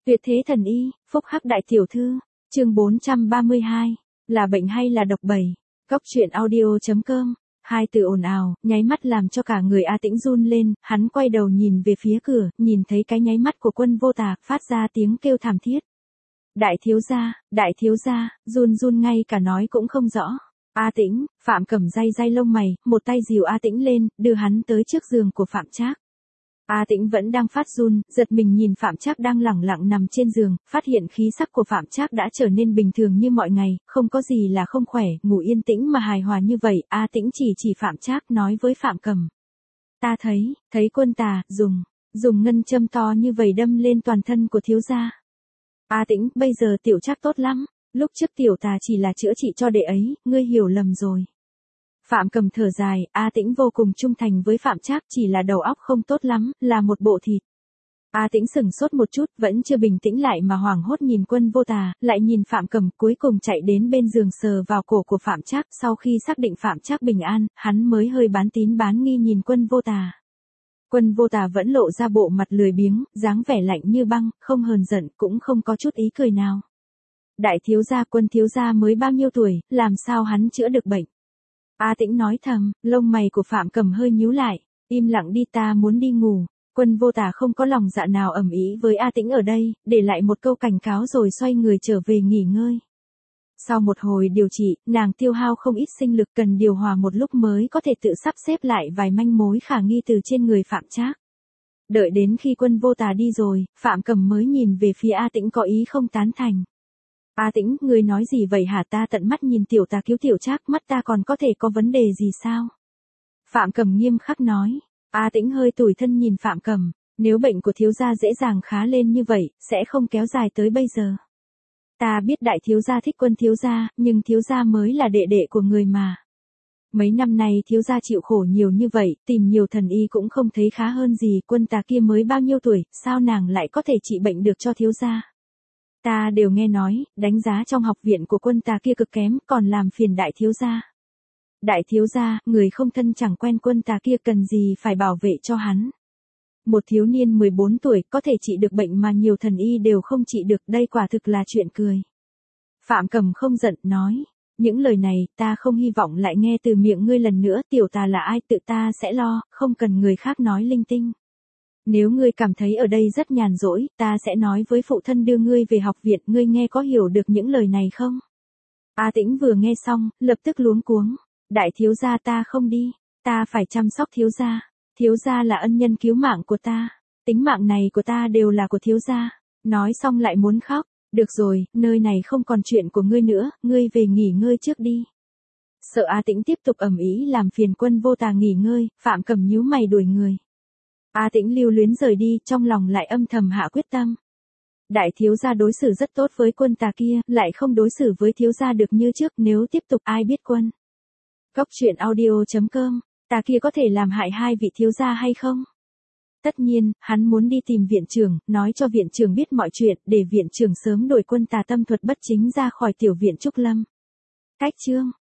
Tuyệt thế thần y, phúc hắc đại tiểu thư, chương 432, là bệnh hay là độc bẩy. Góc truyện audio.com, hai từ ồn ào, nháy mắt làm cho cả người A Tĩnh run lên, hắn quay đầu nhìn về phía cửa, nhìn thấy cái nháy mắt của Quân Vô Tà, phát ra tiếng kêu thảm thiết. Đại thiếu gia, run run ngay cả nói cũng không rõ. A Tĩnh, Phạm Cẩm day lông mày, một tay dìu A Tĩnh lên, đưa hắn tới trước giường của Phạm Trác. A Tĩnh vẫn đang phát run, giật mình nhìn Phạm Trác đang lẳng lặng nằm trên giường, phát hiện khí sắc của Phạm Trác đã trở nên bình thường như mọi ngày, không có gì là không khỏe, ngủ yên tĩnh mà hài hòa như vậy. A Tĩnh chỉ Phạm Trác nói với Phạm Cẩm. Ta thấy Quân Tà, dùng ngân châm to như vậy đâm lên toàn thân của thiếu gia. A Tĩnh, bây giờ tiểu Trác tốt lắm, lúc trước tiểu Tà chỉ là chữa trị cho đệ ấy, ngươi hiểu lầm rồi. Phạm Cẩm thở dài, A Tĩnh vô cùng trung thành với Phạm Trác, chỉ là đầu óc không tốt lắm, là một bộ thịt. A Tĩnh sững sốt một chút, vẫn chưa bình tĩnh lại mà hoảng hốt nhìn Quân Vô Tà, lại nhìn Phạm Cẩm, cuối cùng chạy đến bên giường sờ vào cổ của Phạm Trác, sau khi xác định Phạm Trác bình an, hắn mới hơi bán tín bán nghi nhìn Quân Vô Tà. Quân Vô Tà vẫn lộ ra bộ mặt lười biếng, dáng vẻ lạnh như băng, không hờn giận, cũng không có chút ý cười nào. Đại thiếu gia, Quân thiếu gia mới bao nhiêu tuổi, làm sao hắn chữa được bệnh? A Tĩnh nói thầm, lông mày của Phạm Cẩm hơi nhíu lại, im lặng đi, ta muốn đi ngủ. Quân Vô Tà không có lòng dạ nào ầm ĩ với A Tĩnh ở đây, để lại một câu cảnh cáo rồi xoay người trở về nghỉ ngơi. Sau một hồi điều trị, nàng tiêu hao không ít sinh lực, cần điều hòa một lúc mới có thể tự sắp xếp lại vài manh mối khả nghi từ trên người Phạm Trác. Đợi đến khi Quân Vô Tà đi rồi, Phạm Cẩm mới nhìn về phía A Tĩnh có ý không tán thành. A Tĩnh, ngươi nói gì vậy hả? Ta tận mắt nhìn tiểu Tà cứu tiểu Trác, mắt ta còn có thể có vấn đề gì sao? Phạm Cẩm nghiêm khắc nói. A Tĩnh hơi tủi thân nhìn Phạm Cẩm, nếu bệnh của thiếu gia dễ dàng khá lên như vậy, sẽ không kéo dài tới bây giờ. Ta biết đại thiếu gia thích Quân thiếu gia, nhưng thiếu gia mới là đệ đệ của người mà. Mấy năm nay thiếu gia chịu khổ nhiều như vậy, tìm nhiều thần y cũng không thấy khá hơn gì, Quân Tà kia mới bao nhiêu tuổi, sao nàng lại có thể trị bệnh được cho thiếu gia? Ta đều nghe nói, đánh giá trong học viện của Quân Tà kia cực kém, còn làm phiền đại thiếu gia. Đại thiếu gia, người không thân chẳng quen Quân Tà kia cần gì phải bảo vệ cho hắn. Một thiếu niên 14 tuổi có thể trị được bệnh mà nhiều thần y đều không trị được, đây quả thực là chuyện cười. Phạm Cẩm không giận, nói, những lời này ta không hy vọng lại nghe từ miệng ngươi lần nữa, tiểu Tà là ai tự ta sẽ lo, không cần người khác nói linh tinh. Nếu ngươi cảm thấy ở đây rất nhàn rỗi, ta sẽ nói với phụ thân đưa ngươi về học viện, ngươi nghe có hiểu được những lời này không? A Tĩnh vừa nghe xong, lập tức luống cuống. Đại thiếu gia, ta không đi, ta phải chăm sóc thiếu gia là ân nhân cứu mạng của ta, tính mạng này của ta đều là của thiếu gia. Nói xong lại muốn khóc, được rồi, nơi này không còn chuyện của ngươi nữa, ngươi về nghỉ ngơi trước đi. Sợ A Tĩnh tiếp tục ầm ĩ làm phiền Quân Vô Tà nghỉ ngơi, Phạm Cẩm nhíu mày đuổi người. A Tĩnh lưu luyến rời đi, trong lòng lại âm thầm hạ quyết tâm. Đại thiếu gia đối xử rất tốt với Quân Tà kia, lại không đối xử với thiếu gia được như trước, nếu tiếp tục ai biết Quân. Góc truyện audio.com, Tà kia có thể làm hại hai vị thiếu gia hay không? Tất nhiên, hắn muốn đi tìm viện trưởng, nói cho viện trưởng biết mọi chuyện, để viện trưởng sớm đuổi Quân Tà tâm thuật bất chính ra khỏi tiểu viện Trúc Lâm. Cách chương